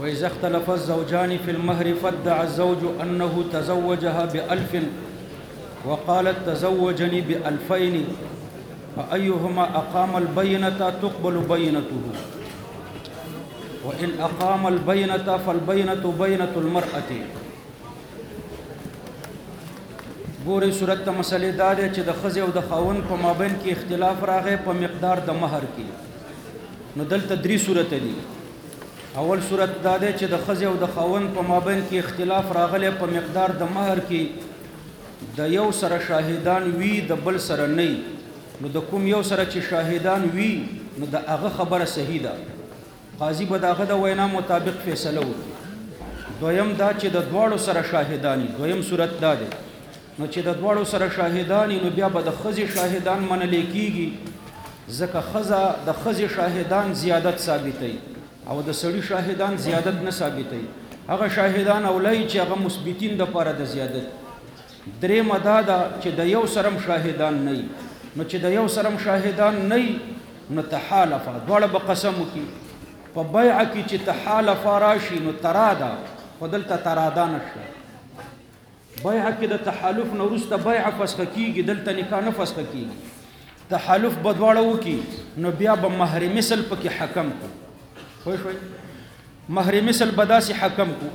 وإذا اختلف الزوجان في المهر فادعى الزوج أنه تزوجها بألف وقالت تزوجني بألفين فأيهما أقام البينة تقبل بينته وإن أقام البينة فالبينة بينة المرأة. ګورې صورت ته مسلې دا دی چې د ښځې او د خاوند په مابین کې اختلاف راغی په مقدار د مهر کې. نو دلته درې صورته دي. اول صورت دا دی چې د ښځې او د خاوند په مابین کې اختلاف راغلی په مقدار د مهر کې، د یو سره شاهدان وي د بل سره نه. نو د کوم یو سره چې شاهدان وي نو د هغه خبره صحیح ده، قاضي به د هغه د وینا مطابق فیصله وکړي. دویم دا چې د دواړو سره شاهدان وي. دویم صورت دا دی نو چې د دواړو سره شاهدان نو بیا به د ښځې شاهدان منلی کېږي، ځکه ښځه د ښځې شاهدان زیادت ثابتوي او د سړي شاهدان زیادت نه ثابتوي. هغه شاهدان اولای چې هغه مثبتین دپاره د زیادت. درېیمه دا ده چې د یو سره شاهدان نه وي. نو چې د یو سره شاهدان نه وي نو تحالفه، دواړه به قسم وکړي. په بیعه کې چې تحالفه راشي نو تراده، خو دلته تراده نشته. بیعه کې د تحالف نه وروسته بیعه فسخه کېږي، دلته نکاح نه فسخه کېږي. تحالف به دواړه وکړي نو بیا به مهر مثل پکې حکم کړو. پوه شوئ؟ مهر مثل به داسې حکم کړو.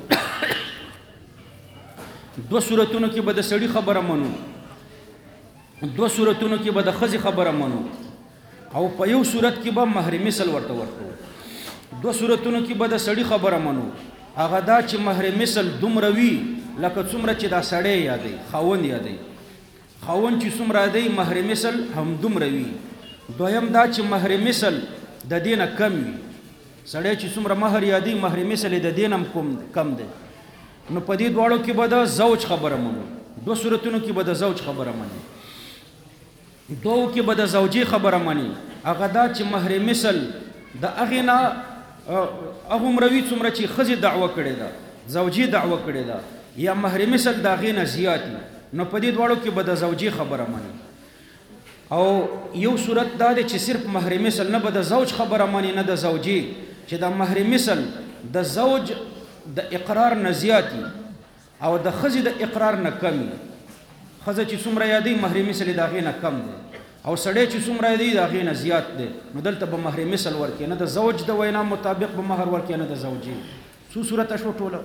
دو صورتونو کې به د سړي خبره منو، دو صورتونو کې به د ښځې خبره منو، او په یو صورت کې به مهر مثل ورته ورکوو. دو صورتونو کې به د سړي خبره منو، هغه دا چې مهر مثل دومره وي لکه څومره چې دا سړی یادوي، خاوند یادوي. خاوند چې څومره یادوي مهر مثل هم دومره وي. دویم دا چې مهر مثل د دې نه کم وي. سړی چې څومره مهر یادوي مهر مثل د دې نه کم دی. نو په دې دواړو کې به د زوج خبره منو. دو صورتونو کې به د زوج خبره مني، دوو کې به د زوجې خبره مني. هغه دا چې مهر مثل د هغې نه هغومره وي څومره چې ښځې دعوه کړې ده، زوجې دعوه کړې ده، یا مهر مثل د هغې نه زیات وي. نو په دې دواړو کې به د زوجې خبره مني. او یو صورت دا دی چې صرف مهر مثل نه به د زوج خبره مني نه د زوجې، چې د مهر مثل د زوج د اقرار نه زیات وي او د ښځې د اقرار نه کم وي. ښځه چې څومره یادوي مهر مثل د هغې نه کم دی، او سړی چې څومره یادوي د هغې نه زیات دی. نو دلته به مهر مثل ورکړي، نه د زوج د وینا مطابق به مهر ورکړي نه د زوجې. څو صورته شو ټوله؟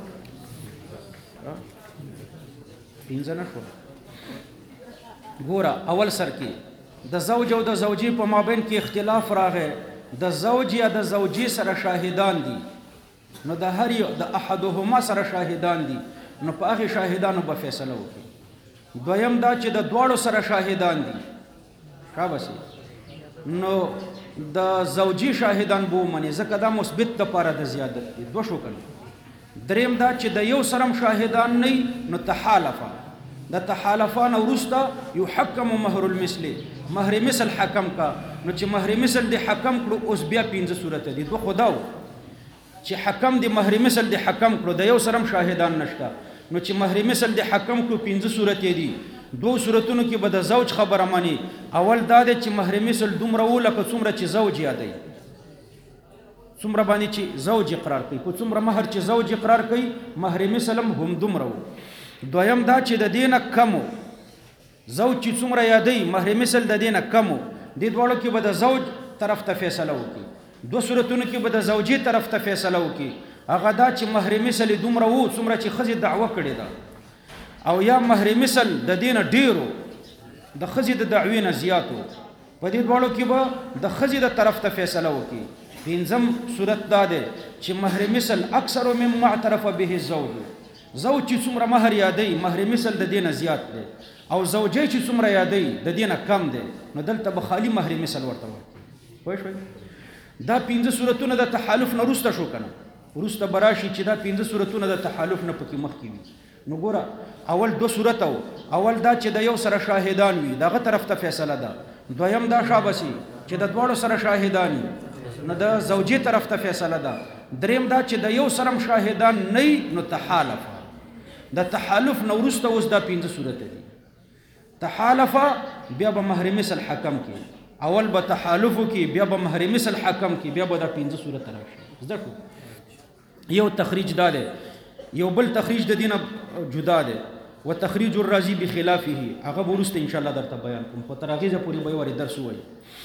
پنځه نه شوه. ګوره اول سر کې د زوج او د زوجې په مابین کې اختلاف راغی. د زوج یا د زوجې سره شاهدان دي، نو د هر یو د احدهما سره شاهدان دي، نو په هغې شاهدانو به فیصله وکړي. دویم دا چې د دواړو سره شاهدان دي، شابسي، نو د زوجې شاهدان به ومني، ځکه دا مثبت دپاره د زیادت دي. دوه شو کنه. دریم دا چې د یو سره شاهدان نه نو تحالفه، د تحالفه نه وروسته یحکم مهر المثل، مهر مثل حکم کا. نو چې مهر مثل د حکم کړو اوس بیا پنځه صورته دي. دوه خدا و چې حکم د مهر مثل د حکم کړو، د یو سره شاهدان نشته، نو چې مهر مثل د حکم کړو پنځه صورتې دي. دو صورتونو کې به د زوج خبره مني. اول دا دی چې مهر مثل دومره و لکه څومره چې زوج یادوي، څومره باندې چې زوج اقرار کوي، په څومره مهر چې زوج اقرار کوي مهر مثل هم دومره و. دویم دا چې د دې نه کم و، زوج چې څومره یادوي مهر مثل د دې نه کم و. دې دواړو کې به د زوج طرف ته فیصله وکړي. دو صورتونو کې به د زوجې طرف ته فیصله وکړي. هغه دا چې مهر مثل دومره و څومره چې ښځې دعوه کړې ده، او یا مهر مثل د دې نه ډېرو، د ښځې د دعوې نه زیاتو. په دې دواړو کې به د ښځې د طرف ته فیصله وکړي. پنځم صورت دا دی چې مهر مثل اکثر مما اعترف به الزوج، زوج چې څومره مهر یادوي مهر مثل د دې نه زیات دی، او زوجې چې څومره یادوي د دې نه کم دی. نو دلته به خالي مهر مثل ورته ورکړي. پوه شوئ؟ دا پنځه صورتونه د تحالف نه وروسته شو که نه؟ وروسته به راشي چې دا پنځه صورتونه د تحالف نه پکې مخکې وي. نو ګوره اول دو صورت و، اول دا چې د یو سره شاهدان وي دغه طرف ته فیصله ده. دویم دا شابسي چې د دواړو سره شاهدان وي نو د زوجې طرف ته فیصله ده. دریم دا چې د یو سره شاهدان نه وي نو تحالفه. د تحالف نه وروسته اوس دا پنځه صورته دي. تحالفه بیا به مهر مثل حکم کې، اول به تحالف کې، بیا به مهر مثل حکم کې، بیا به دا پنځه صورته راشي. زده کړو یو تخریج دا دی یو بل تخریج د دینه جدا دی وتخریج الرازی بخلافه هغه ورسته ان شاء الله درته بیان کوم خو تر هغه پورې به ور درس وای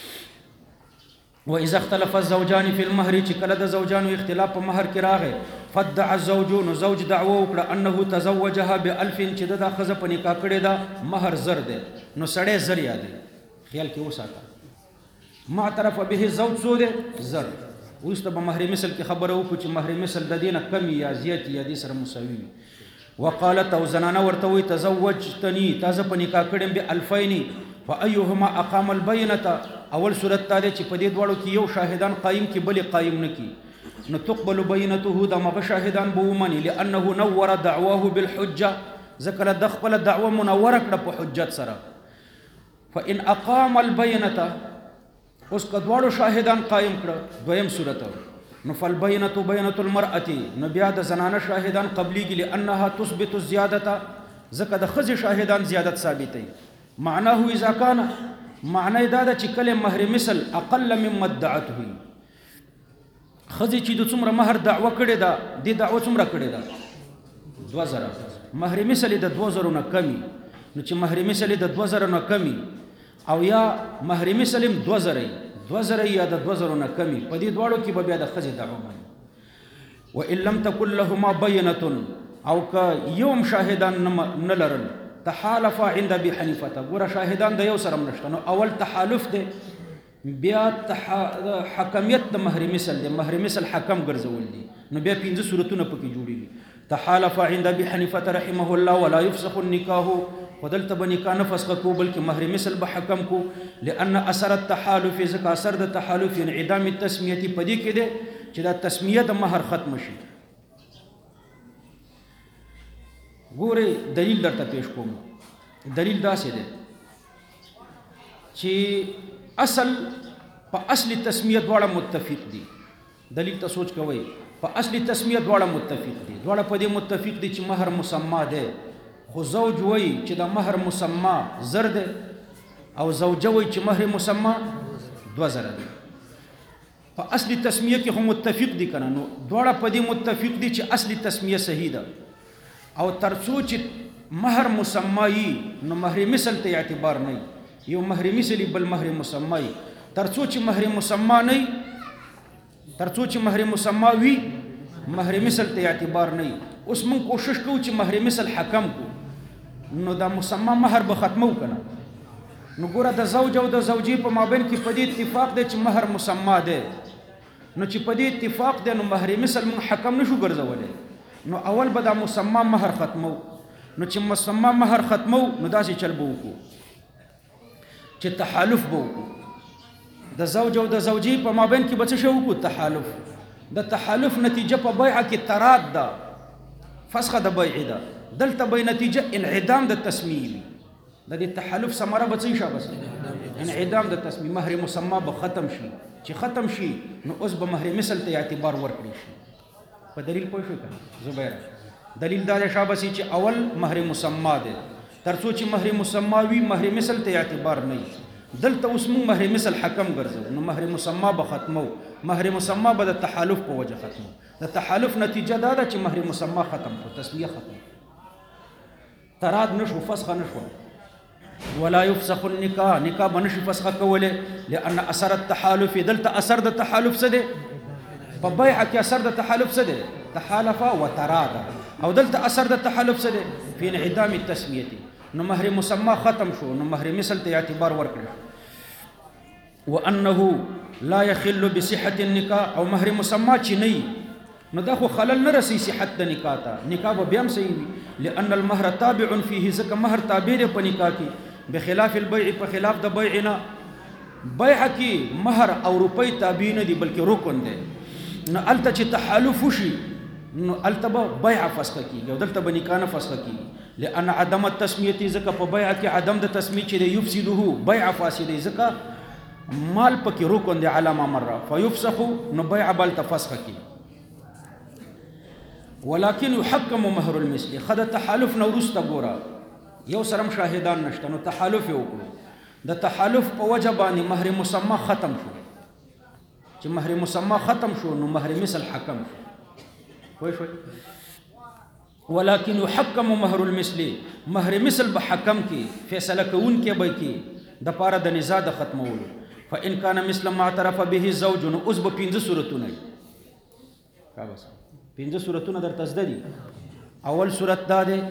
واذا اختلف الزوجان في المهر چې کله د زوجانو اختلاف په مہر کې راغی فدع الزوج نو زوج دعوه وکړه انه تزوجها ب1000 چې د خزه په نکاح کړي دا مہر زر دی نو سړی زر یاد خیال کې وساته ما طرف به الزوج سو دی زر ورسته به مہر مثل کې خبره وکړو چې مہر مثل د دینه کم یا زیات یا دې سره مساوي وقالت او زنانه ورته وي تزوجتني تاسو په نکاح کړم ب2000 فايهما اقام البينه اول صورت ته چې په دې دوړو کې یو شاهدان قائم کې بل قائم نکي نو تقبل بينته د مغه شاهدان به ومني لانه نور دعواه بالحجه ذکر د خپل دعوه منوره کړه په حجت سره فان اقام البينه اوس کډوړو شاهدان قائم کړه دویم صورت نو فالبينه بينه المرأه نو بیا د زنانه شاهدان قبليږي لانها تثبت الزياده ذکر د خزي شاهدان زیادت ثابتي معناه اذا كان معنی دا چې کله مہر مثل اقل مما ادعته خزي چې د څومره مہر دعوه کړي دا د دعوه څومره کړي دا 2000 مہر مثل د 2000 نه کمی نو چې مہر مثل د 2000 نه کمی او یا مہر مثل 2000 یا د 2000 نه کمی په دې دواړو کې به بیا د خزي دعوه مانی وان لم تكن لهما بينه او که یوم شاهدان نه لرل تحالف عند ابي حنیفه ګوره شاهدان د یو سره نشته نو اول تحالف دی بیا حکمیت د مہر مثل دی مہر مثل حکم ګرځول دي نو بیا 15 صورتونه پکې جوړیږي تحالف عند ابي حنیفه رحمه الله ولا يفسخ النكاح ودلت بنکاح نه فسخ کو بلکې مہر مثل به حکم کو لان اثر التحالف ذکر اثر د تحالف انعدام التسمیه پدې کې دی چې دا تسمیه د مہر ختم شي ګوره دلیل درته پیش کوم دلیل داسې دی چې اصل په اصل تسمیه دواړه متفق دي دلیل ته سوچ کوئ په اصل تسمیه دواړه متفق دي دواړه په دې متفق دي چې مہر مسما ده خو زوج وایي چې د مہر مسما زر ده او زوجه وایي چې مہر مسما 2000 ده په اصل تسمیه کې هم متفق دي کنه نو دواړه په دې متفق دي چې اصل تسمیه صحیح ده او ترڅو چې مہر مسمایی نو مہر مثل ته اعتبار نه یو مہر مثلی بل مہر مسمایی ترڅو چې مہر مسما نه ترڅو چې مہر مسما وي مہر مثل ته اعتبار نه اوس مون کوشش کوو چې مہر مثل حکم کو نو دا مسما مہر به ختمو کنه نو ګوره د زوج او د زوجي په مابین کې په دې اتفاق دی چې مہر مسما ده نو چې په دې اتفاق دی نو مہر مثل مون حکم نشو ګرځولای نو اول به دا مسما مہر ختمو نو چې مسما مہر ختمو نو داسې چل به وکړو چې تحالف به وکړو د زوج او د زوجي په مابین کې به څه شی وکړو تحالف د تحالف نتیجه په بیعه کې تراد ده فسخه د بیع ده دلته به نتیجه انعدام د تسمیه د دې تحالف ثمره به څه شي بس انعدام د تسمیه مہر مسما به ختم شي چې ختم شي نو اوس به مہر مثل ته اعتبار ورکړي شي په دلیل پوه شو کنه زبیر دلیل دا شابسي چې اول مہر مسما ده ترڅو چې مہر مسما وي مہر مثل ته اعتبار نه دلته اوس موږ مہر مثل حکم ګرځو نو مہر مسما به ختمو مہر مسما به د تحالف په وجه ختمو د تحالف نتیجه دا ده چې مہر مسما ختم کو تسمیه ختم تراد نشو فسخ نشو ولا يفسخ النكاح نکاح بنشي فسخ کوله لان اثر التحالف دلته اثر د تحالف څه ده په بیعه کې اثر د تحالف څه ده تحالف وتراد او دلته اثر د تحالف څه ده په انعدام التسمیه نو مہر مسما ختم شو نو مہر مثل ته اعتبار ورکړي وانه لا يخل بصحه النکاح او مہر مسما چې نه نو دا خو خلل نه رسي صحت د نکاح ته نکاح به بیا هم صحیح وي لان المهر تابع فيه ځکه مہر تابع دی په نکاح کې بخلاف البيع په خلاف د بیع نه بیع کې مہر او روپۍ تابع نه دي بلکې رکن دی نو الته چې تحالف وشي نو الته به بیع فسخ کیږي او دلته به نکاح نه فسخ کیږي لان عدم التسمیه ځکه په بیع کې عدم د تسمیه چې یفسده بیع فاسد ځکه مال پکې رکن دی علامه مره فيفسخ نو بیع بل تفسخ کیږي ولكن يحكم مهر المثل خد تحالف نورست ګورا یو سرم شاهدان نشته نو تحالف وکړو د تحالف په وجه باندې مہر مسما ختم شو چې مہر مسما ختم شو نو مہر مثل حکم شو پوه شوئ. ولكن يحكم مهر المثل، مهر مثل به حکم کې فیصله کوونکی به کې د پاره د نزاع د ختمولو. فإن كان مثل ما اعترف به الزوج، نو اوس به 15 صورتونه دي. کا بس 15 صورتونه درته زده دي. اول صورت دا دی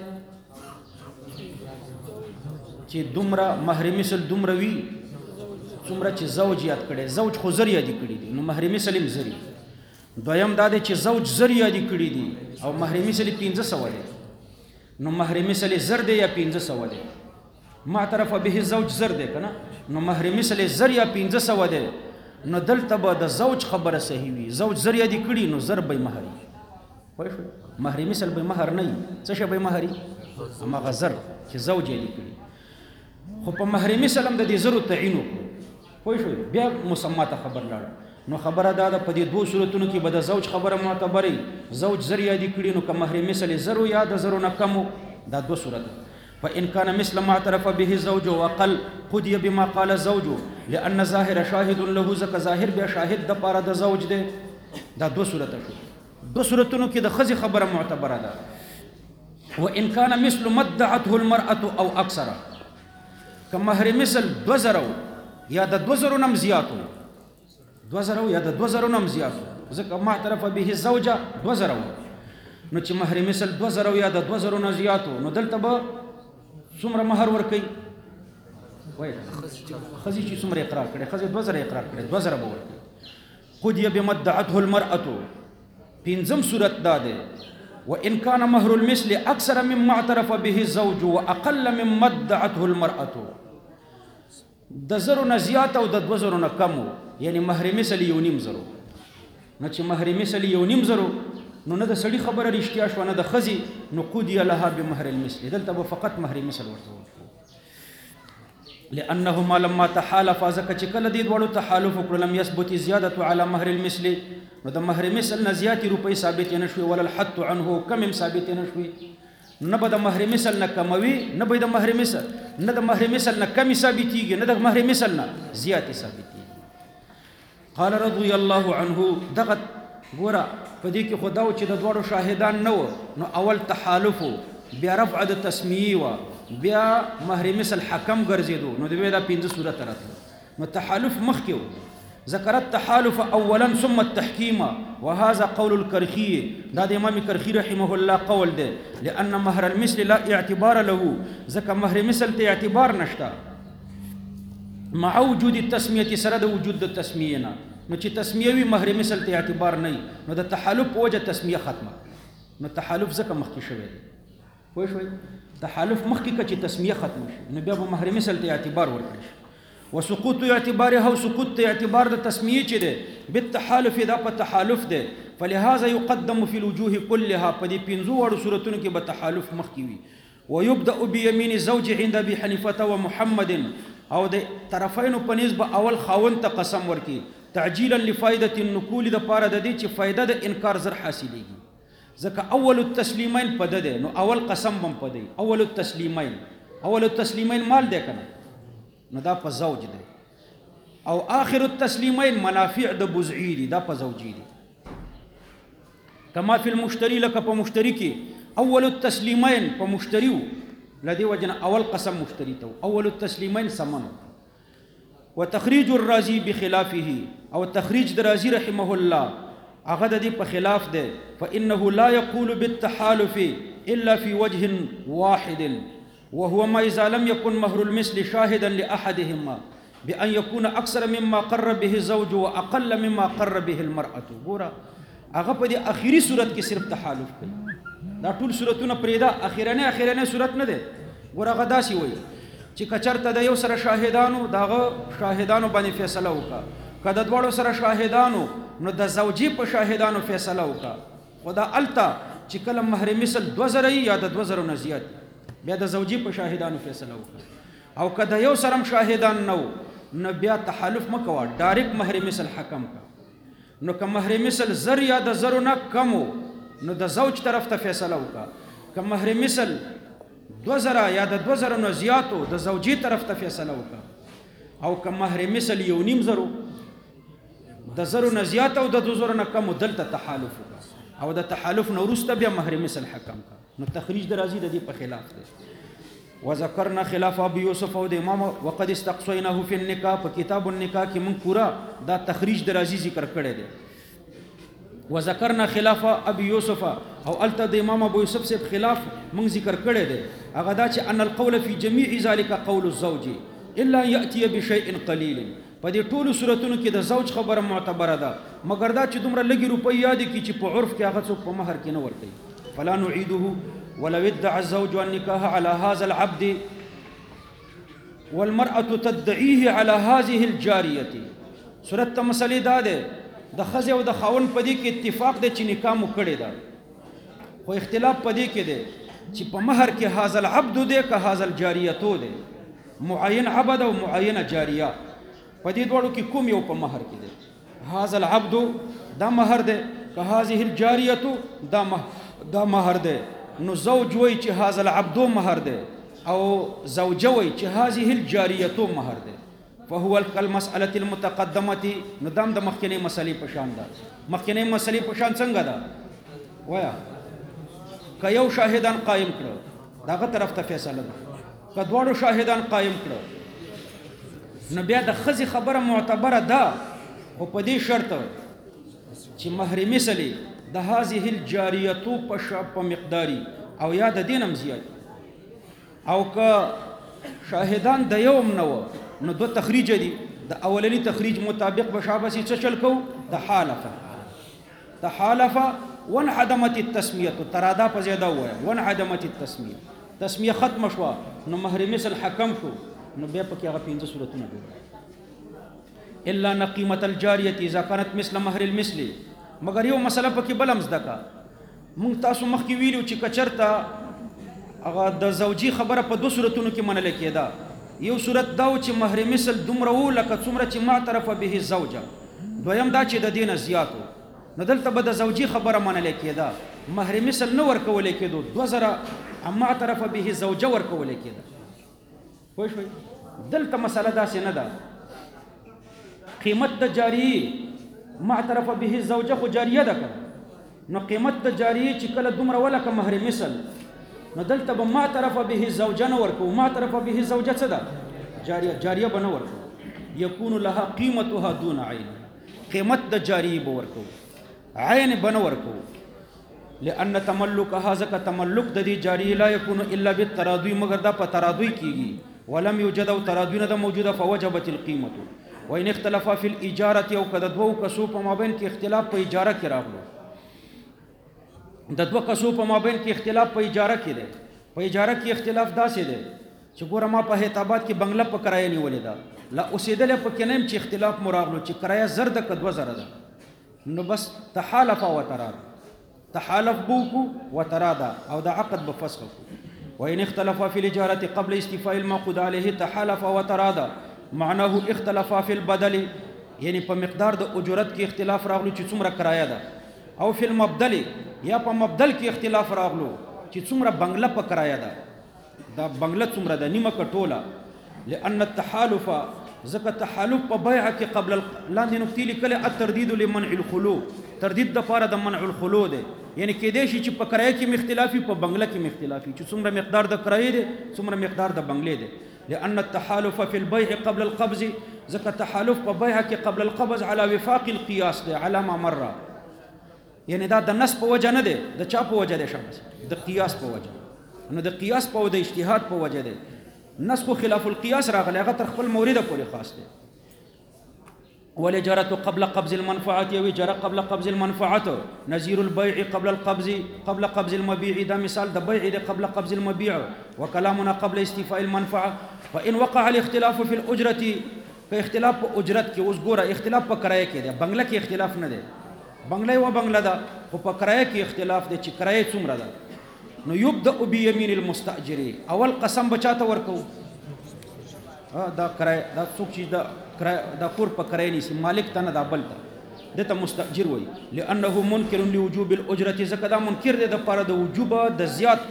چې دومره مهر مثل دومره وي څومره چې زوج یاد کړي، زوج خو زر یادي کړي دي، نو مهر مثل هم زری. دویم دا دی چې زوج زر یادي کړي دي او مهر مثل 1500 دی، نو مهر مثل زر دی یا 1500 دی. ما اعترف به الزوج زر دی کنه، نو مهر مثل زر یا 1500 دی. نو دلته به د زوج خبره صحیح وي، زوج زر یادي کړي نو زر به مهر وي. پوه شو؟ مهر مثل به مهر نه وي، څه شی به مهر وي؟ هماغه زر چې زوج یادي کړي. خو په مهر مثل هم د دې زرو تعین وکړو. پوه شو؟ بیا مسما ته خبر لاړ. نو خبره دا ده په دې دوه صورتونو کې به د زوج خبره معتبرې، زوج زر یادي کړي نو که مهر مثل زرو یا د زرو نه کمو، دا دوه صورت. فإن كان مثل ما اعترف به الزوج وقل قضي بما قال الزوج لأن ظاهر شاهد له، ځکه ظاهر بیا شاهد د پاره د زوج دی. دا دوه صورت شو. دوه صورتونو کې د ښځې خبره معتبره ده. وإن كان مثل ما ادعته المرأة أو أكثر، که مهر مثل 2000 یا د 2000 نم زیاتو، 2000 یا د 2000 نم زیاتو، ځکه ما اعترف به الزوجه 2000، نو چې مهر مثل 2000 یا د 2000 نه زیاتو، نو دلته به څومره مهر ورکوي؟ وایي ښځې چې څومره اقرار کړي، ښځې 2000 اقرار کړي، 2000 به ورکوي. قضي بما ادعته المرأة. پنځم صورت دا دی وإن كان مهر المثل أكثر مما اعترف به الزوج وأقل مما ادعته المرأة، د زرو نه زیات او د 2000 نه کم، یعنی مهر مثل 1.5 زرو. نو چې مهر مثل 1.5 زرو، نو نه د سړي خبره رښتیا شوه نه د ښځې، نو قضي لها بمهر المثل. دلته به فقط مهر مثل ورته ورکړو. لأنهما لما تحالفا، ځکه چې کله دې دواړو تحالف وکړو، لم يثبت زیادة على مهر المثل، نو د مهر مثل نه زیاتې روپۍ ثابتې نه شوې، ولا الحد عنه کم هم ثابتې نه شوې. نه به د مهر مثل نه کموي، نه به د مهر مثل، نه د مهر مثل نه کمې ثابتېږي، نه د مهر مثل نه زیاتې ثابتېږي. قال رضي الله عنه. دغه ګوره په دې کې خو دا و چې د دواړو شاهدان نه و، نو اول تحالف و، بیا رفع د تسمیې وه، بیا مهر مثل حکم ګرځېدو، نو د بیا دا 15 صورت راتلل. نو تحالف مخکې و. ذكر التحالف اولا ثم التحكيم، وهذا قول الكرخي. دا د امام کرخی رحمه الله قول ده، لان مهر المثل لا اعتبار له، ځکه مهر مثل ته اعتبار نشته مع وجود التسمیه، سره د وجود د تسمیه نه. نو چې تسمیه وي مهر مثل ته اعتبار نه، نو د تحالف په وجه تسمیه ختمه. نو تحالف ځکه مخکې شوی دی. پوه شوئ؟ تحالف مخکې که چې تسمیه ختمه شي، نو بیا به مهر مثل ته اعتبار ورکړي شي. وسقوط اعتبارها، وسقوط اعتبار د تسمیه چې ده بالتحالف، دا په تحالف ده. فلهذا يقدم في الوجوه كلها، په دې 15 صورتونو کې به تحالف مخکې وي. ويبدأ بيمين الزوج عند ابي حنيفه ومحمد، او د طرفینو په نسبت اول خاوند ته قسم ورکي، تعجیلا لفائده النقول، د پاره د دې چې فائدہ د انکار زر حاصلېږي. ځکه اول التسلیمین په ده، نو اول قسم بم په دی. اول التسلیمین، اول التسلیمین مال دی کنه، نو دا په زوج دی. او آخر التسلیمین منافع د بزعی دی، دا په زوجی دی. کما فی المشتری، لکه په مشتری کې اول التسلیمین په مشتریو، لدی وجنه اول قسم مشتری ته، اول التسلیمین سمن. وتخریج الرازی بخلافه، او تخریج د رازی رحمه الله هغه د دې په خلاف دی. فانه لا يقول بالتحالف الا في وجه واحد، وهو ما إذا لم يكن مهر المثل شاهدا لأحدهما بأن يكون أكثر مما قر به الزوج وأقل مما قر به المرأة. ګوره هغه په دې اخیری صورت کې صرف تحالف کوي. دا ټول صورتونه پرېدا، اخیرنی صورت نه دی. ګوره هغه داسې وایي چې که چېرته د یو سره شاهدانو، د هغه شاهدانو باندې فیصله وکړه، که د دواړو سره شاهدانو، نو د زوجي په شاهدانو فیصله وکړه. خو دا هلته چې کله مهر مثل 2000 یا د 2000 نه زیات، بیا د زوجي په شاهدانو فیصله وکړه. او که د یو سرم شاهدان نو، نو بیا تحالف مه کوه، ډایرکټ مهر مثل حکم کا. نو که مهر مثل زر یا د زرو نه کمو، نو د زوج طرف ته فیصله وکړه. که مهر مثل 2000 یا د 2000 نه زیاتو، د زوجي طرف ته فیصله وکړه. او که مهر مثل 1.5 زرو، د زرو نه زیات او د 2000 نه کم، دلته تحالف وکړه. او د تحالف نه وروسته بیا مهر مثل حکم کا نو تخریج د راځي د دې په خلاف دی وذكرنا خلاف ابي يوسف او د امام وقد استقصيناه في النکاح په کتاب النکاح کې من پورا دا تخریج د راځي ذکر کړی دی وذكرنا خلاف ابي يوسف او الته د امام ابو یوسف سے خلاف من ذکر کړی دی هغه دا چې ان القول في جميع ذلك قول الزوج الا ياتي بشيء قليل په دې ټولو صورتونو کې د زوج خبره معتبره ده مګر دا چې دومره لږی روپۍ یاد کی چې په عرف کې هغه څوک په مہر کې نه ورکوي فلا نعيده ولو ادعى الزوج النكاح على هذا العبد والمرأة تدعيه على هذه الجارية صورت ته مسلې دا ده د ښځې او د خاوند په دې کې اتفاق دی چې نکاح مو کړی ده خو اختلاف په دې کې دی چې په مہر کې هذا العبد دی که هذا الجاریتو دی معین عبد او معینه جاریه په دې دوړو کې کوم یو په مہر کې دی هذا العبد دا مہر دی که هذه الجاریتو دا مہر دی نو زوج وای چې هذا العبد مہر دی او زوجه وای چې هذه الجاریتو مہر دی فهو المسألة المتقدمة ندام د مخکنی مسلې په شان ده مخکنی مسلې په شان څنګه ده وایا که یو شاهدان قائم کړو داغه طرف ته فیصله ده که دواړو شاهدان قائم کړو نو بیا د ښځې خبره معتبره ده خو په دې شرط چې مهر مثلي د هذه الجاریتو په مقداري او یا د دینم زیات او که شاهدان د یوم نه و نو دو تخریج دي د اولنی تخریج مطابق بشابسي څه چل کو تحالف وانعدمت التسميه ترادا په زیاده وای وانعدمت التسميه تسمیه ختم شو نو مهر مثل حکم شو نو بیا پکې هغه 15 صورتونه دي الا نقيمه الجاريه اذا كانت مثل مهر المثل مگر یو مسله پکې بلم زدکا مونږ تاسو مخکې ویلو چې کچرتا هغه د زوجي خبره په 2 صورتونو کې منل کېده یو صورت دا چې مهر مثل دومره و لکه څومره چې معترف به الزوجه دویم دا چې د دینه زیاتو نو دلته به د زوجي خبره منل کېده مهر مثل نه ورکول کېدو 2000 معترف به الزوجه ورکول کېده پوه شئ دلته مسله داسې نه ده قیمت د جاری معترف به الزوجه خو جاریه ده نو قیمت د جاری چې کله دومره ولکه مهر مثل نو دلته به معترف به الزوجه نه ورکو معترف به الزوجه څه ده جاریه به نه ورکو یکون لها قیمتها دون عین قیمت د جاری به ورکو عین به نه ورکو لأن تملكها ذکا تملک د دې جاری لا يكون الا بالتراضي مگر دا په تراضي کیږي ولم يوجد او تراضي نه موجوده فوجبت القيمه وان اختلافا في الاجاره او کده دوه کسو په مابین کې اختلاف په اجاره کې راغلو د دوه کسو په مابین کې اختلاف په اجاره کې دی په اجاره کې اختلاف داسې دی چې ګوره ما په هیتابات کې بنگله په کرایه نیولې ده لا اوسېدل په کې نیم چې اختلاف مراغلو چې کرایه زر ده که 2000 ده نو بس تحالف او تراد تحالف بوکو وترادا او د عقد بفسخ وان اختلف في الاجاره قبل استيفاء المعقود عليه تحالف وترادا معناه اختلف في البدل یعنی په مقدار د اجرت کې اختلاف راغلو چې څومره کرایه ده او فی المبدل یا په مبدل کې اختلاف راغلو چې څومره بنگله په کرایه ده دا بنگله څومره ده نیمه کټوله لأن التحالف ذکر تحالف په بیع کې قبل لاندې نقطې لیکلې التردید لمنع الخلو تردید د پاره د منع الخلو ده یعنی کې دې شي چې په کرایه کې مختلافي په بنگله کې مختلافي چې څومره مقدار د کرایه ده څومره مقدار د بنگله ده لأن التحالف في البيع قبل القبض ذکر تحالف په بیع کې قبل القبض على وفاق القياس ده على ما مر یعنی دا د نص په وجه نه ده د چا په وجه ده شابه د قیاس په وجه نو د قیاس په د اجتهاد په وجه ده نص خو خلاف القياس راغلی هغه تر خپل مورید پورې خاص ده والاجاره قبل قبض المنفعه او اجاره قبل قبض المنفعه نظير البيع قبل قبض المبيع ده مثال د بيع ده قبل قبض المبيع وكلامنا قبل استيفاء المنفعه وان وقع الاختلاف في الاجره فاختلاف په اجرت کې اوس ګوره اختلاف په کرایه کې ده بنگله کې اختلاف نه ده بنگله و بنگله ده خو په کرایه کې اختلاف ده چې کرایه څومره ده نو یبدا بيمين المستاجر اول قسم بچاته ورکو دا کرایه دا څوک چې دا کور په کرایه نیسي مالک ته نه دا بل ته دته مستاجر وای لانه منکر لوجوب الاجره زکه دا منکر دی د پاره د وجوب د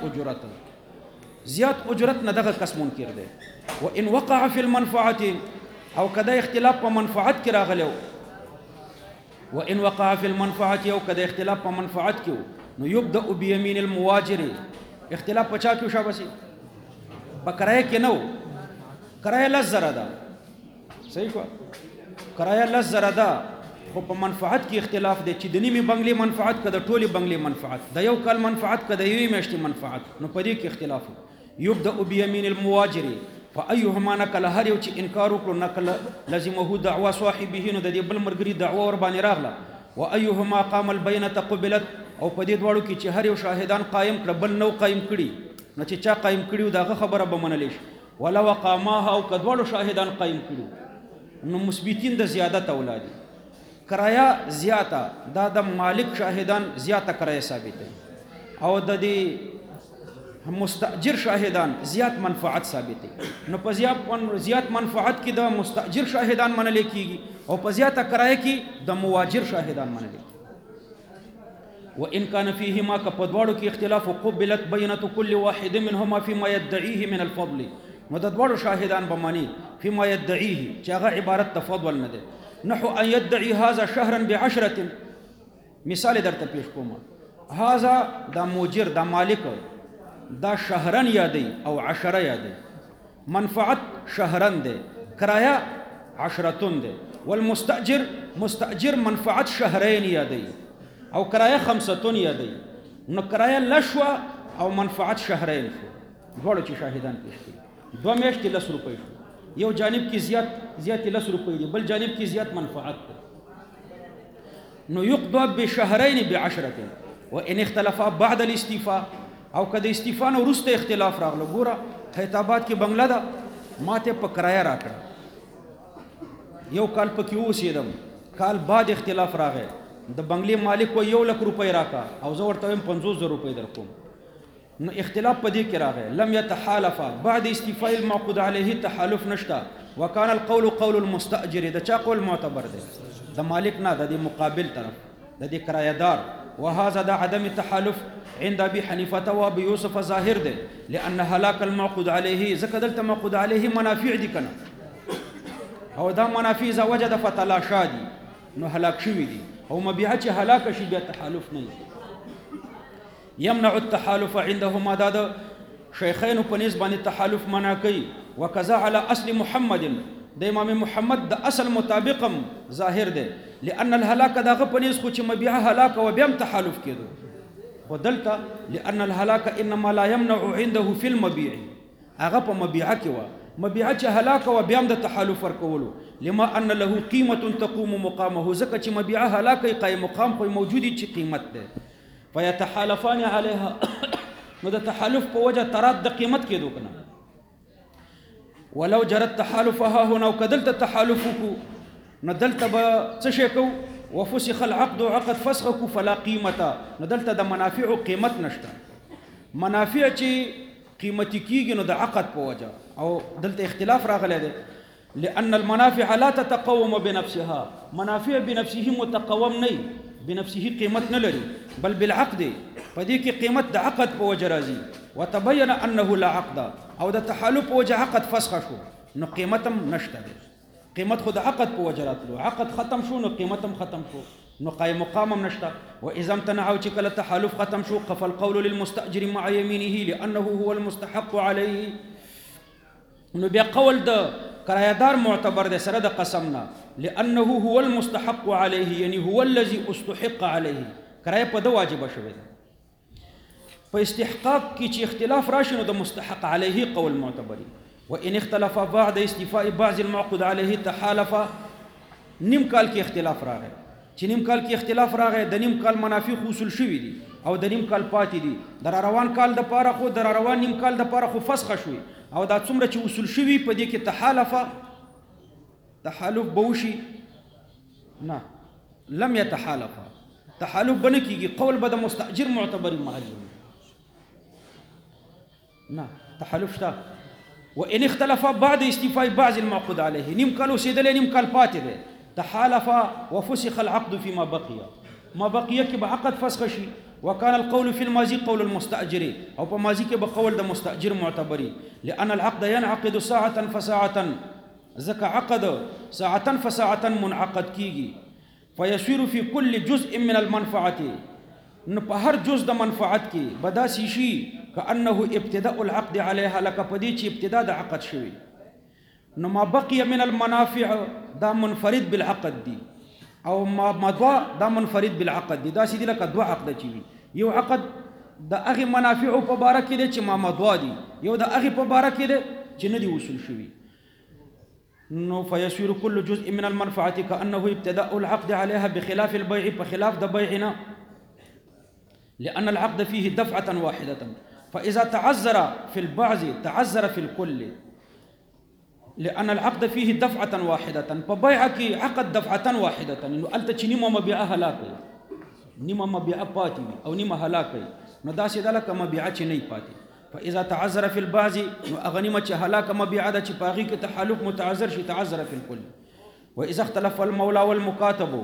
زیات اجرت نه دغه کس منکر دی وان وقع في المنفعه او کدا اختلاف په منفعت کې راغلو وان وقع في المنفعه او کده اختلاف په منفعت کې نو يبدا بيمين المواجر اختلاف پچا کې شابسي بکرای کې نو کرای لزره ده صحیح شو کرای لزره ده خو په منفعت کې اختلاف دی چې د نیمه بنگلې منفعت کده ټولي بنگلې منفعت د یو کال منفعت کده یوې میاشتې منفعت نو په دې کې اختلاف يبدا بيمين المواجر فايهما نقل هر یو چې انکار وکړو نقل لازمه دعوا صاحبه نو د دې بل مرګري دعوا ور باندې راغله وايهما قام البينه قبلت او په دې دواړو کې چې هر یو شاهدان قائم کړ بل نو قائم کړي نو چې چا قائم کړي داغه خبره به منل شي ولا وقامها او کدوړو شاهدان قائم کړي نو مثبتین د زیادت اولادي کرایا زیاته دا د مالک شاهدان زیاته کرایا ثابت او د دې مستاجر شاهدان زیات منفعت ثابت نو په زیات منفعت کې د مستاجر شاهدان منل کیږي او په زیاته کرایه کې د مواجر شاهدان منل کیږي وان كان فيهما كپدواړو کې اختلاف قبلت بينه كل واحد منهما فيما يدعيه من الفضل نو د دواړو شاهدان به معنی فيما يدعيه چې هغه عبارت تفضل نه ده نحو ان يدعي هذا شهرا ب10 مثال درته پیش کوم هذا د موجر د مالک دا شهرن یادی او 10 یادی منفعت شهرن ده کرایه 10 ده والمستاجر منفعت شهرين یادی او کرایه 5 یادی نو کرایه لشوا او منفعت شهرين شو ډول چې شاهدان پیش کړي 2 میاشتې 10 روپۍ شو یو جانب کې زیات 10 روپۍ دي بل جانب کې زیات منفعت ده نو يقضى بشهرين ب10 وان اختلفا بعد الاستيفاء او کده استیفا نو ورسته اختلاف راغلو ګوره خیتابات کې بنگلا ده ماته په کرایه راکړه یو کال پکې اوسېدم کال بعد اختلاف راغی د بنگلې مالک و 1 لک روپۍ راکا او زه ورته 50000 روپۍ درکوم نو اختلاف په دې کې راغی لم يتحالف بعد استيفاء المعقود عليه تحالف نشتا وكان القول قول المستاجر د چا قول معتبر دی د مالک نه د مقابل طرف د دې کرایدار وهذا د عدم التحالف عند ابي حنيفه وابي يوسف ظاهر ده لان هلاك المعقود عليه زكدلت معقود عليه منافع دي کنه او دا منافع اذا وجد فتلاشا دي نو هلاك شوی دي او مبيعه چې هلاك شي بیا تحالف نه يمنع التحالف عندهما دا شيخين په نسبت باندې تحالف منع کوي وكذا على اصل محمد د امام محمد د اصل مطابقم ظاهر ده لان الهلاك دغه په نسبت خو چې مبيعه هلاك او بیا تحالف کېدو ودلتا لان الهلاك انما لا يمنع عنده في المبيع هغه په مبيعه کې و مبيعه چې هلاك و بیا د تحالف ورکولو لما ان له قيمه تقوم مقامه زکه چې مبيعه هلاك قائم مقام خو موجودي چې قیمت ده فيتحالفان عليها نو د تحالف په وجه تراد د قیمت کې دوکنه ولو جرت تحالفها هنا وكدلت تحالفكم ندلت بتشيكو وفسخ العقد عقد فسخك فلا قيمه ندلت د منافع قیمت نشته منافع چې قیمتي کیږي نو د عقد په وجه او دلته اختلاف راغلی دی لان المنافع لا تتقوم بنفسها منافع بنفسه متقوم نه بنفسه قیمت نه لري بل بالعقد فدې کې قیمت د عقد په وجه راځي وتبين انه لا عقد او د تحالف په وجه عقد فسخ شو نو قیمتم نشته قیمت خود عقد په وجه راتلو عقد ختم شو نو قیمتم ختم شو نو قائم مقامم نشته واذا امتنعوا چې کله تحالف ختم شو قف القول للمستاجر مع يمينه لانه هو المستحق عليه نو بیا قول د کرایدار معتبر ده سره د قسمنا لانه هو المستحق عليه يعني هو الذي استحق عليه کرای په د واجب شوی په استحقاق کې چې اختلاف راشي نو د مستحق عليه قول معتبري وان اختلف بعد استيفاء بعض المعقود عليه تحالف نیم کال کې اختلاف راغی چې نیم کال کې اختلاف راغی د نیم کال منافع حصول شوی دي او د نیم کال پاتې دي در روان کال د پاره خو در روان نیم کال د پاره خو فسخ شوی او دا څومره چې اصول شوی په دې کې تحالف بوشي نه لم يتحالف تحالف بنکیږي قول به د مستاجر معتبر معلوم نه تحالف شته وان اختلف بعد استيفاء بعض المعقود عليه نیم کال وسیدل نیم کال پاتې ده تحالف وفسخ العقد فيما بقي ما بقي کې به عقد فسخ شي وكان القول في الماضي قول المستاجر او په ماضي کې به قول د مستاجر معتبري لان العقد ينعقد ساعه فساعه زکه عقد ساعه فساعه منعقد کیږي فيصير في كل جزء من المنفعه نو په هر جز د منفعت کې بداسي شي كأنه ابتداء العقد عليها لك پدې چې ابتدا د عقد شوی نو ما بقي من المنافع دا منفرد بالعقد دي او ما مضى دا منفرد بالعقد دي دا سيدي لك دو عقد چوي یو عقد د اغه منافع په باره کې دي چې ما مضى دي یو د اغه په باره کې دي چې نه دي وصول شوی نو فيصير كل جزء من المنفعه كأنه ابتداء العقد عليها بخلاف البيع بخلاف د بيعنا لأن العقد فيه دفعة واحدة فإذا تعذر في البعض تعذر في الكل لأن العقد فيه دفعة واحدة فبيعك عقد دفعة واحدة إنه أنت نيما مبيع هلاكي نيما مبيع باتي أو نيما هلاكي نداسي ذلك مبيع ني باتي فإذا تعذر في البعض أغنيمة هلاك مبيع دا باغيك تحالف متعذر شي تعذر في الكل وإذا اختلف المولى والمكاتب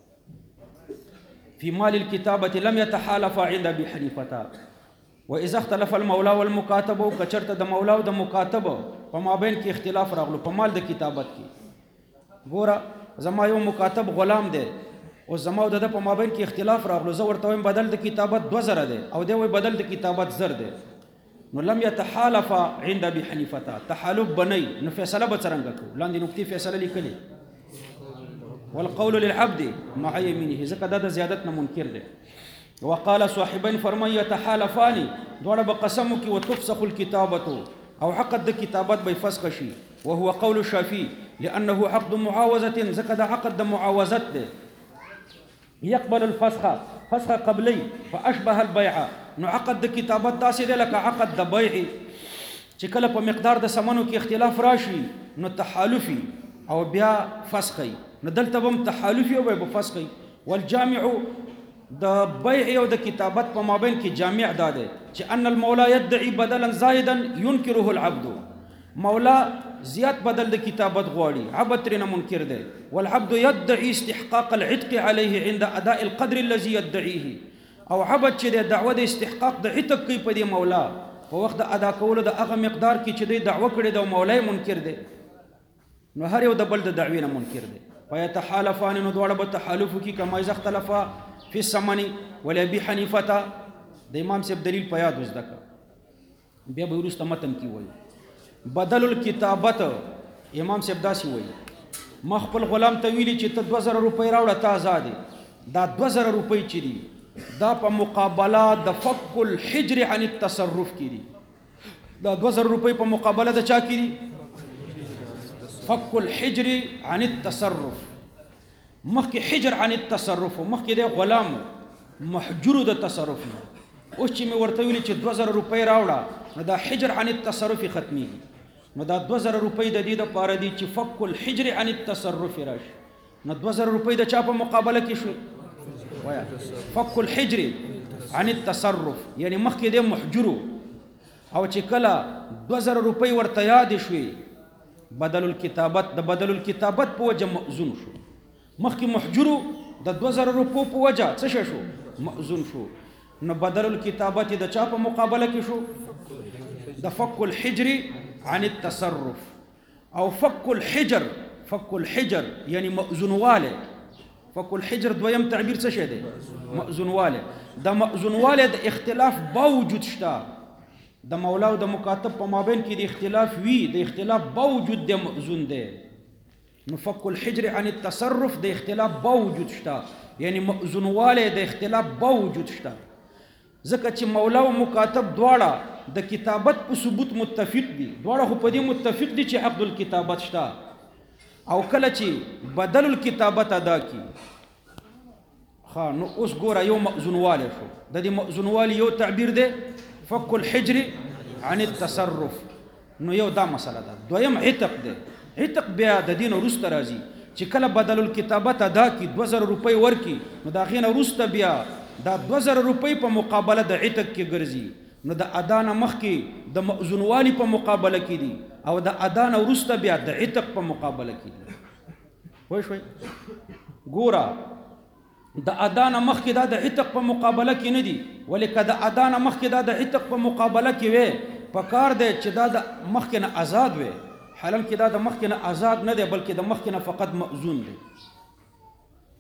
في مال الكتابة لم يتحالفا عند أبي حنيفة وإذا اختلف المولى والمكاتب كچرت د مولا او د مکاتب په مابین کې اختلاف راغلو په مال د کتابت کې ګوره زما یو مکاتب غلام دی او زما د په مابین کې اختلاف راغلو زه ورته وایم بدل د کتابت 2000 دی او دی وای بدل د کتابت زر دی نو لم يتحالفا عند أبي حنيفة تحالف بني نو فیصله به څنګه کو لاندې نقطې فیصله لیکلي والقول للعبد مع يمينه زکه دا زیادت نه منکر دی وقال صاحبين فرمي يتحالفان دوړه بقسمك وتفسخ الكتابه او عقد د کتابت به فسخ شي وهو قول الشافعي لانه عقد معاوزه زکه عقد د معاوزت دی يقبل الفسخ فسخ قبلي فاشبه البيع نو عقد د کتابت داسې دی لکه عقد د بيع چې کله په مقدار د ثمنو کې اختلاف راشي نو تحالفي او بیا فسخي نو دلته هم تحالفي او به فسخي والجامع د بيع او د کتابت په مابین کې جامع داده چې ان المولى يدعي بدلا زائدا ينكره العبد مولا زیات بدل د کتابت غواړي عبد ترنه منکر دی والعبد يدعي استحقاق العتق عليه عند اداء القدر الذي يدعيه او عبد چې د دعوه د استحقاق د عتق کوي په دی مولا په وخت د ادا کولو د هغه مقدار کې چې د دعوه کړي د مولای منکر دی نو هر یو د بل د دعوی نه منکر دی فيتحالفان نو دوړه به تحالف کی کما اذا اختلفا في الثمن ولابي حنيفه د امام صاحب دلیل په یاد وزدک بیا به ورسته متن کی وای بدل الكتابت امام صاحب داسي وای مخبل غلام ته ویلی چې ته 2000 روپۍ راوړه تا آزاد دا 2000 روپۍ چي دي دا په مقابله د فك الحجر عن التصرف کی دي دا 2000 روپۍ په مقابله د چا کی دي فك الحجر عن التصرف مخکې حجر عن التصرف مخکې د غلام محجور د تصرف اوس چې مې ورته ویلي چې 2000 روپۍ راوړه نو دا حجر عن التصرف ختمي نو دا 2000 روپۍ د دې د پاره دي چې فك الحجر عن التصرف راشي نو 2000 روپۍ د چا په مقابله کې شو وایا فك الحجر عن التصرف یعنی مخکې د محجور او چې کله 2000 روپۍ ورته یاد شوي بدل الكتابت د بدل الكتابت په وجه مأذون شو مخکې محجور د 2000 روپو په وجه څه شو مأذون شو نو بدل الكتابت د چا په مقابله کې شو د فك الحجر عن التصرف او فك الحجر یعنی مأذونواله فك الحجر دویم تعبیر څه شه دی مأذونواله د مأذونواله د اختلاف باوجود شته د مولا او د مکاتب په مابین کې د اختلاف وی د اختلاف باوجود د مأذون دی نو فك الحجر عن التصرف د اختلاف باوجود شته یعنی مأذونواله د اختلاف باوجود شته ځکه چې مولا او مکاتب دواړه د کتابت په ثبوت متفق دي دواړه خو په دې متفق دي چې عقد الکتابت شته او کله چې بدل الکتابت ادا کی ها نو اوس ګوره یو مأذونواله شو د دې مأذونواله یو تعبیر دی فك الحجر عن التصرف نو یو دا مسله ده دویم عتق دی عتق بیا د دین وروسته راځي چې کله بدل الکتابت ادا کی 2000 روپۍ ورکی نو دا غینه وروسته بیا دا 2000 روپۍ په مقابله د عتق کې ګرځي نو د ادا نه مخکې د مأذونوالی په مقابله کې دي او د ادا نه وروسته بیا د عتق په مقابله کې دي وای شوي ګوره د ادا نه مخکې دا د عتق په مقابله کې نه دي ولیکه د ادا نه مخکې دا د عتق په مقابله کې وي په کار دی چې دا د مخکې نه آزاد وي حالانکه دا د مخکې نه آزاد نه دی بلکې د مخکې نه فقط مأذون دی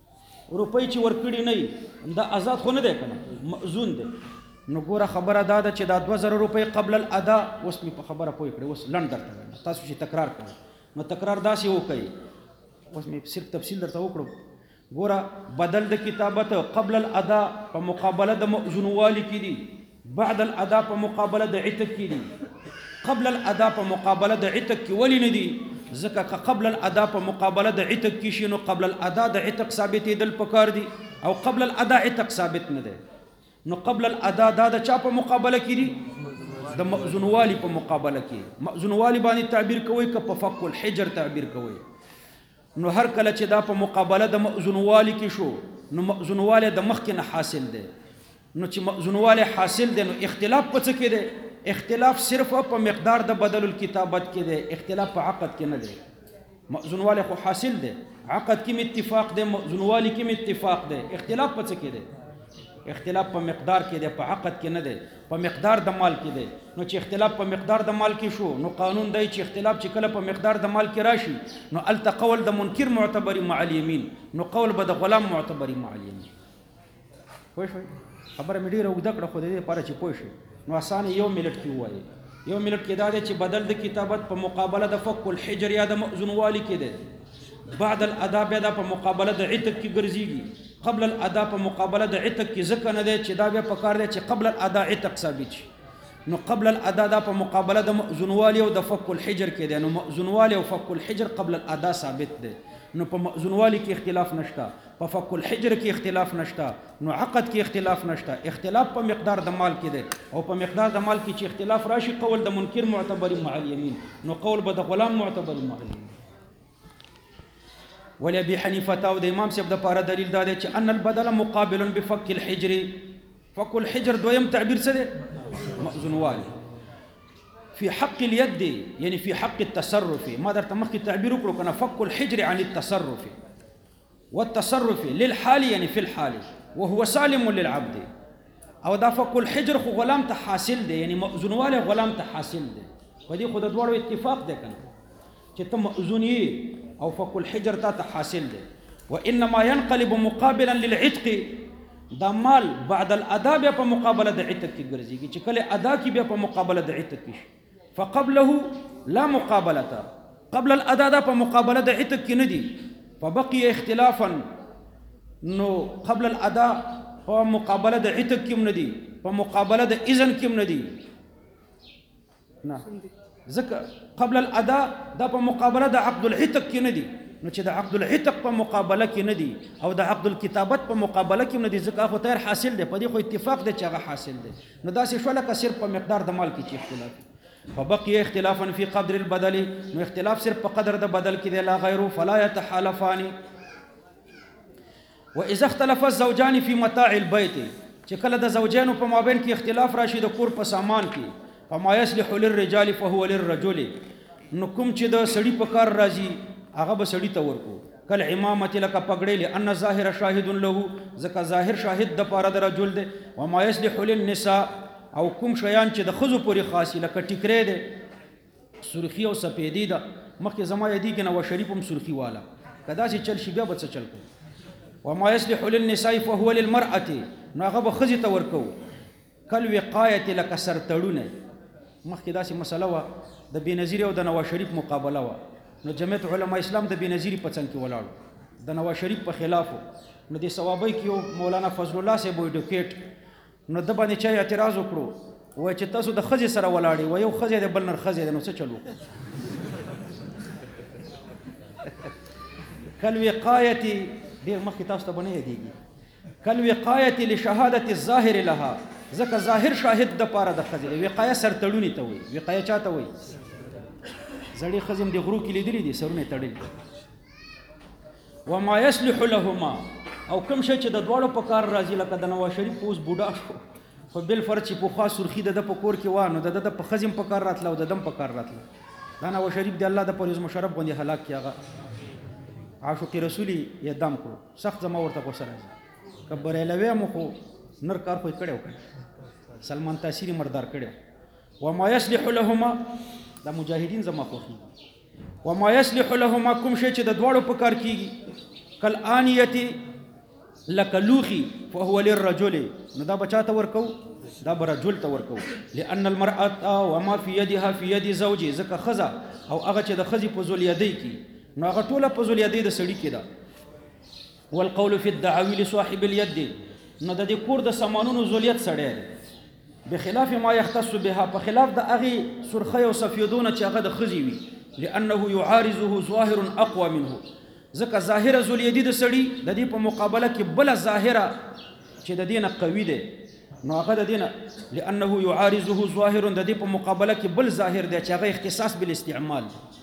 روپۍ چې ورکړي نه دا آزاد خو نه دی که نه مأذون دی. نو ګوره خبره دا ده چې دا 2000 روپۍ قبل الادا اوس مې په خبره پوه کړې اوس لنډ درته وایم تاسو چې تکرار کوئ نو تکرار داسې وکړئ اوس مې صرف تفصیل درته وکړو. ګوره بدل د کتابت قبل الادا په مقابله د مأذونوالي کې دي بعد الادا په مقابله د عتق کې دي. قبل الادا په مقابله د عتق کې ولې نه دي ځکه که قبل الادا په مقابله د عتق کې شي نو قبل الادا د عتق ثابتېدل پکار دي او قبل الادا عتق ثابت نه دی. نو قبل الادا دا د چا په مقابله کې دي د مأذونوالي په مقابله کې. مأذونوالي باندې تعبیر کوي که په فك الحجر تعبیر کوي. نو هر کله چې دا په مقابله د مأذونوالي کې شو نو مأذونوالي د مخکې نه حاصل دی. نو چې مأذونوالي حاصل دی نو اختلاف په څه کې دی؟ اختلاف صرف په مقدار د بدل الکتابت کې دی، اختلاف په عقد کې نه دی. مأذونوالي خو حاصل دی، عقد کې اتفاق دی، مأذونوالي کې اتفاق دی. اختلاف په څه کې دی؟ اختلاف په مقدار کې دی، په عقد کې نه دی، په مقدار د مال کې دی. نو چې اختلاف په مقدار د مال کې شو نو قانون دی چې اختلاف چې کله په مقدار د مال کې راشي نو الته قول د منکر معتبري مع الیمین، نو قول به د غلام معتبري مع الیمین. پوه شوئ؟ خبره مې ډېره اوږده کړه خو د دې لپاره چې پوه شئ نو اسانه 1 منټ کې ووایي. 1 منټ کې دا دی چې بدل د کتابت په مقابله د فك الحجر یا د مأذونوالي کې دی. بعد الادا بیا دا په مقابله د عتق کې ګرځېږي. قبل الادا په مقابله د عتق کې ځکه نه دی چې دا بیا پکار دی چې قبل الادا عتق ثابت شي. نو قبل الادا دا په مقابله د مأذونوالي او د فك الحجر کې دی. نو مأذونوالي او فك الحجر قبل الادا ثابت دی. نو په مأذونوالي کې اختلاف نشته، په فك الحجر کې اختلاف نشته، نو عقد کې اختلاف نشته. اختلاف په مقدار د مال کې دی او په مقدار د مال کې چې اختلاف راشي قول د منکر معتبر مع الیمین نو قول به د غلام معتبر مع الیمین. ولی ابي حنیفه او د امام صاحب د پاره دلیل دا دی چې ان البدل مقابل بفك الحجر. فك الحجر دویم تعبیر څه دی؟ مأذونوالي. في حق اليد يعني في حق التصرف. ما درته مخکې تعبیر وکړو کنه فك الحجر عن التصرف والتصرف للحال يعني في الحال وهو سالم للعبد. او دا فك الحجر خو غلام ته حاصل دی یعنی مأذونوالي غلام ته حاصل دی. په دې خو د دواړو اتفاق دی کنه چې ته مأذون یې او فك الحجر ته حاصل دی. وانما ينقلب مقابلا للعتق. دا مال بعد الادا بیا په مقابله د عتق کې ګرځيږي چې کله ادا کې بیا په مقابله د عتق کې شي. فقبله لا مقابله. قبل الادا دا په مقابله د عتق کې نه دي فبقي اختلافا. نو قبل الادا په مقابله د عتق کې نه دي، په مقابله د اذن کې نه دي. نه ځکه قبل الادا دا په مقابله د عقد العتق کې نه دي. نو چې د عقد العتق په مقابله کې نه دي او د عقد الکتابت په مقابله کې نه دي ځکه خو تیر حاصل دی. په دې خو اتفاق دی چې هغه حاصل دی. نو داسې شو لکه صرف په مقدار د مال کې چې اختلاف. فبقي اختلافا في قدر البدل. نو اختلاف صرف په قدر د بدل کې دی لا غیره. فلا يتحالفان. واذا اختلف الزوجان في متاع البيت. چې کله د زوجانو په مابین کې اختلاف راشي د کور په سامان کې فما يصلح للرجال فهو للرجل. نو کوم چې د سړي په کار راځي هغه به سړي ته ورکو. کله امامت لکه پګړې لأن ظاهر شاهد له ځکه ظاهر شاهد د پاره د رجل دی. وما يصلح للنساء او کوم شیان چې د خزو پورې خاصي لکه ټیکرې دی سرخی او سپیدی ده. مخکې زما یادی کې نو شریف هم سرخی والا کدا چې چل شي بیا به څه چل کو. وما يصلح للنساء فهو للمرأة. نو هغه به خزي ته ورکو. کل وقایت لکه سرتړونه. مخکې داسې مسله وه د بېنظیر او د نواز شریف مقابله وه. نو جمعیت علماء اسلام د بېنظیري په څنګ کې ولاړو د نواز شریف په خلاف. نو د ثوابۍ کې یو مولانا فضل الله صاحب ایډوکیټ نو د باندې چا اعتراض وکړو وایي چې تاسو د ښځې سره ولاړې و یو ښځې د بل نر ښځې ده نو څه چل وکړو. کالوقایتې ډېر مخکې تاسو ته به نه یادېږي. کالوقایتې لشهادت الظاهر لها. ځکه ظاهر شاهد د پاره د ښځې وقایه سرتړونې ته وایي. وقایه چا ته وایي؟ زړې ښځې هم د غرو کې لیدلي دي سرونه یې تړلي. وما يصلح لهما. او کوم شی چې د دواړو په کار راځي لکه د نواز شریف اوس بوډا شو خو بالفرض چې پخوا سرخي د ده په کور کې وه نو د ده په ښځې هم په کار راتله او د ده هم په کار راتله. دا نواز شریف د الله د پرویز مشرف غوندې هلاک کړي. هغه عاشق رسول یې اعدام کړو. سخت زما ورته غوسه راځي. که بریلوی مو خو نر کار خو یې کړی و سلمان تاثیري مردار کړی. وما يصلح لهما دا مجاهدین زما خوښي. وما يصلح لهما کوم شی چې د دواړو په کار کېږي کالآنیتې لکه لوخي فهو للرجل نو دا بچاته ورکو دا برجل ته ورکو لأن المرأة وما في يدها في يد زوجي زکه خزه او هغه چې د خزي په ذل یدی کې نو هغه ټوله په ذل یدی د سړي کې ده والقول في الدعاوي لصاحب اليد نو د دې کور د سامانونو ذلیت سړی دی بخلاف ما يختص بها په خلاف د هغه سرخی او سفیدونه چې هغه د خزي وي لأنه يعارضه ظاهر اقوى منه ځکه ظاهره ذلیدي د سړي د دې په مقابله کې بل ظاهره چې د دینه قوي دی نو هغه د دینه لأنه يعارضه ظاهر د دې په مقابله کې بل ظاهر دی چې هغه اختصاص بالاستعمال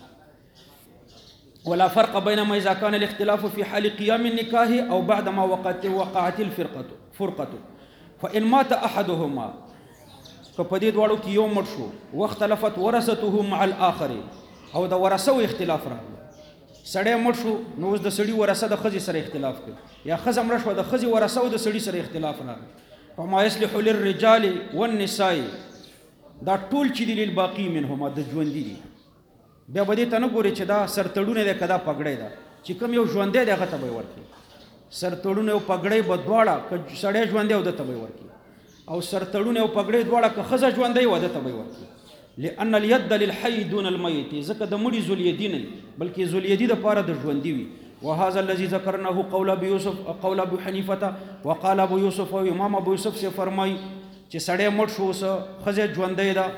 ولا فرق بينما إذا كان الاختلاف في حال قيام النكاح أو بعد ما وقعت الفرقة فإن مات أحدهما كپدې دواړو کې یو مړ شو واختلفت ورثته مع الآخر او د ورثو اختلاف راغلی سړی مړ شو نو اوس د سړي ورثه د ښځې سره اختلاف کوي یا ښځه مړه شوه د ښځې ورثه د سړي سره اختلاف راغلی فما يصلح للرجال والنساء دا ټول چې دي للباقي منهما د ژوندي دي بیا به دې ته نه ګورې چې دا سرتړونه دی که دا پګړی ده چې کوم یو ژوندی دی هغه ته به یې ورکړي سرتړونه او پګړی به دواړه که سړی ژوندی او ده ته به یې ورکړي او سرتړونه او پګړی دواړه که ښځه ژوندی و ده ته به یې ورکړي لأن اليد للحي دون الميت ځکه د مړي ذلیدي نه بلکې ذلیدي دپاره د ژوندي وي وهذا الذي ذكرناه قول ابو حنیفه وقال ابو یوسف او امام ابو یوسف سے فرمای چې سړی مړ شو اوس ښځه ژوندی ده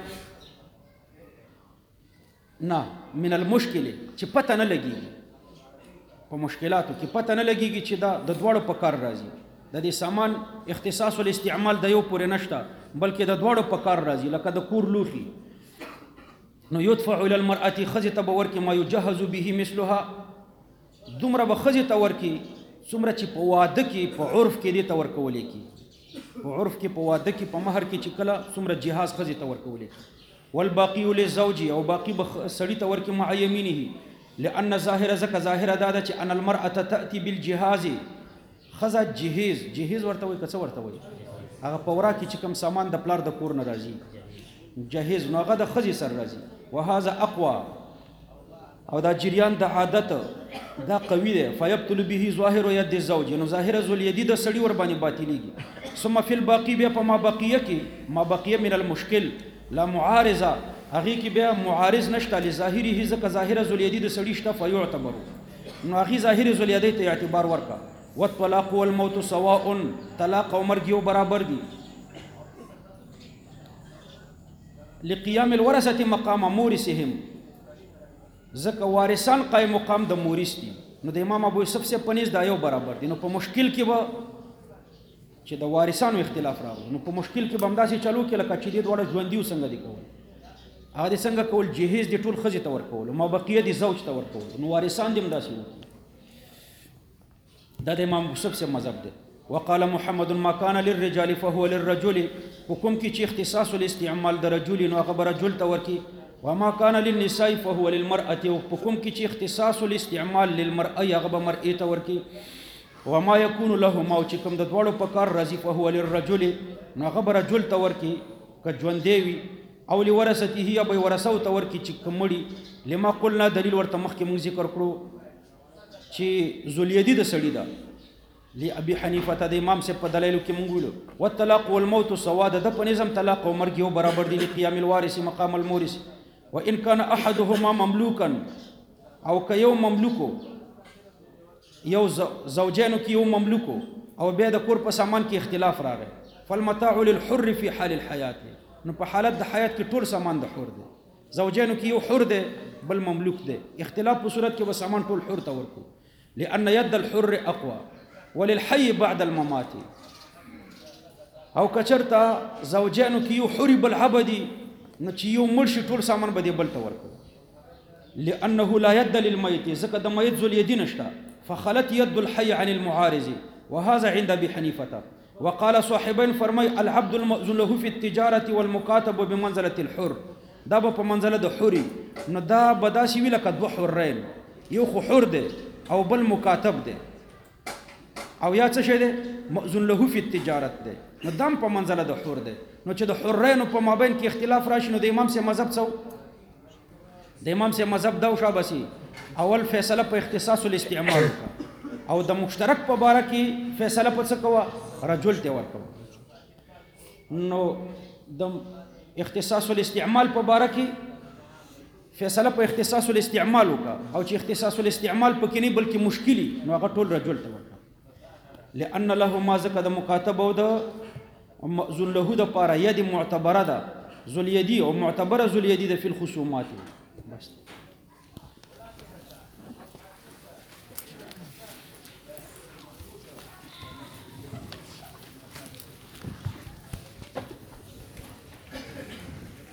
نه من المشکل چې پته نه لګیږي په مشکلاتو کې پته نه لګیږي چې دا د دواړو په کار راځي د دې سامان اختصاص الاستعمال د یو پورې نشته بلکې د دواړو په کار راځي لکه د کور لوښي نو يدفع الى المرأة ښځې ته به ورکړي ما يجهز به مثلها دومره به ښځې ته ورکړي څومره چې په واده کې په عرف کې دې ته ورکولی کېږي په عرف کې په واده کې په مهر کې چې کله څومره جهاز ښځې ته ورکولی کېږي والباقي للزوج او باقي سړي ته ورکړي مع يمينه لأن ظاهر ځکه ظاهره دا ده چې ان المرأة تأتي بالجهاز ښځه جهیز ورته وایي که څه ورته وایي هغه په ورا کې چې کوم سامان د پلار د کور نه راځي جهیز نو هغه د ښځې سره راځي وهذا اقوى او دا جریان د عادت دا قوي دی فیبطل به ظاهر ید الزوج نو ظاهر ذلیدي د سړي ور باندې باطلیږي ثم فی الباقی بیا په ما بقیه کې ما بقیه من المشکل لا معارضه هغې کې بیا معارض نشته لظاهره ځکه ظاهر ذلیدي د سړي شته فیعتبر نو هغې ظاهر ذلیدي ته اعتبار ورکړه والطلاق والموت سواء طلاق او مرګ یو برابر دي لقيام الورثه مقام مورثهم ځکه وارثان قائم مقام د مورث دي نو د امام ابو یوسف سے پنځ دا یو برابر دي نو په مشکل کې به چې د وارثانو اختلاف راغلی نو په مشکل کې به همداسې چلو کې لکه چې دې دواړه ژوندي څنګه دي کول هغه دې څنګه کول جهیز دې ټول ښځې ته ورکول ما بقیه دې زوج ته ورکول نو وارثان دې همداسې وکړي دا د امام ابو یوسف سے مذهب دی وقال محمد ما كان للرجال فهو للرجل حکم کی چې اختصاص الاستعمال د رجل نو هغه رجل ته ورکی وما كان للنساء فهو للمرأة حکم کی چې اختصاص الاستعمال للمرأة هغه مرئه ته ورکی وما يكون لهما او چې کوم د دواړو په کار راځي فهو للرجل نو هغه رجل ته ورکی که ژوندی وي او لورثته یا به ورثو ته ورکی چې کمړي لما قلنا دلیل ورته مخکې موږ ذکر کړو چې ذلیدي د سړي ده لابي حنیفه د امام سے په دلایل کې مونږ ویلو والطلاق والموت سوا د په نظم طلاق او مرګ یو برابر دي لقيام الوارث مقام المورث وان كان احدهما مملوكا او که یو مملوکو یو زوجینو کې یو مملوکو او بیا د کور په سامان کې اختلاف راغی فالمتاع للحر في حال الحياه نو په حالت د حیات کې ټول سامان د حر دی زوجینو کې یو حر دی بل مملوک دی اختلاف په صورت کې به سامان ټول حر ته ورکو لان يد الحر اقوى وللحي بعد الممات او کچرتا زوجانو کې یو حر بالعبدي نو چې یو مرشي ټول سامان به دی بل ته ورکو لانه لا يد للميت ځکه د میت ذلیدي نشته فخلت يد الحي عن المعارض وهذا عند ابي حنيفه وقال صاحبين فرمي العبد المأذون له في التجاره والمكاتب بمنزله الحر دا په منزله د حر نو دا بداسي ویل کد حرين یو خو حر دی او بل مکاتب دی او یا څه شي دی مأذون له فی التجارت دی نو دام په منزله د حر دی نو چې د حرین په مابین کې اختلاف راشي نو د امام سے مذهب څو د امام سے مذهب دا شابسي اول فیصله په اختصاص الاستعمال او د مشترک په باره کې فیصله په څه کوه رجل ته ورکوه نو د اختصاص الاستعمال په باره کې فیصله په اختصاص الاستعمال وکړه او چې اختصاص الاستعمال پکې نه بلکې مشکلی نو هغه ټول رجل ته ورکړه لأن له ما ذکر د مکاتبه او د مأذون له د پاره ید معتبره ده ذل یدی او معتبره ذل یدی ده فی الخصومات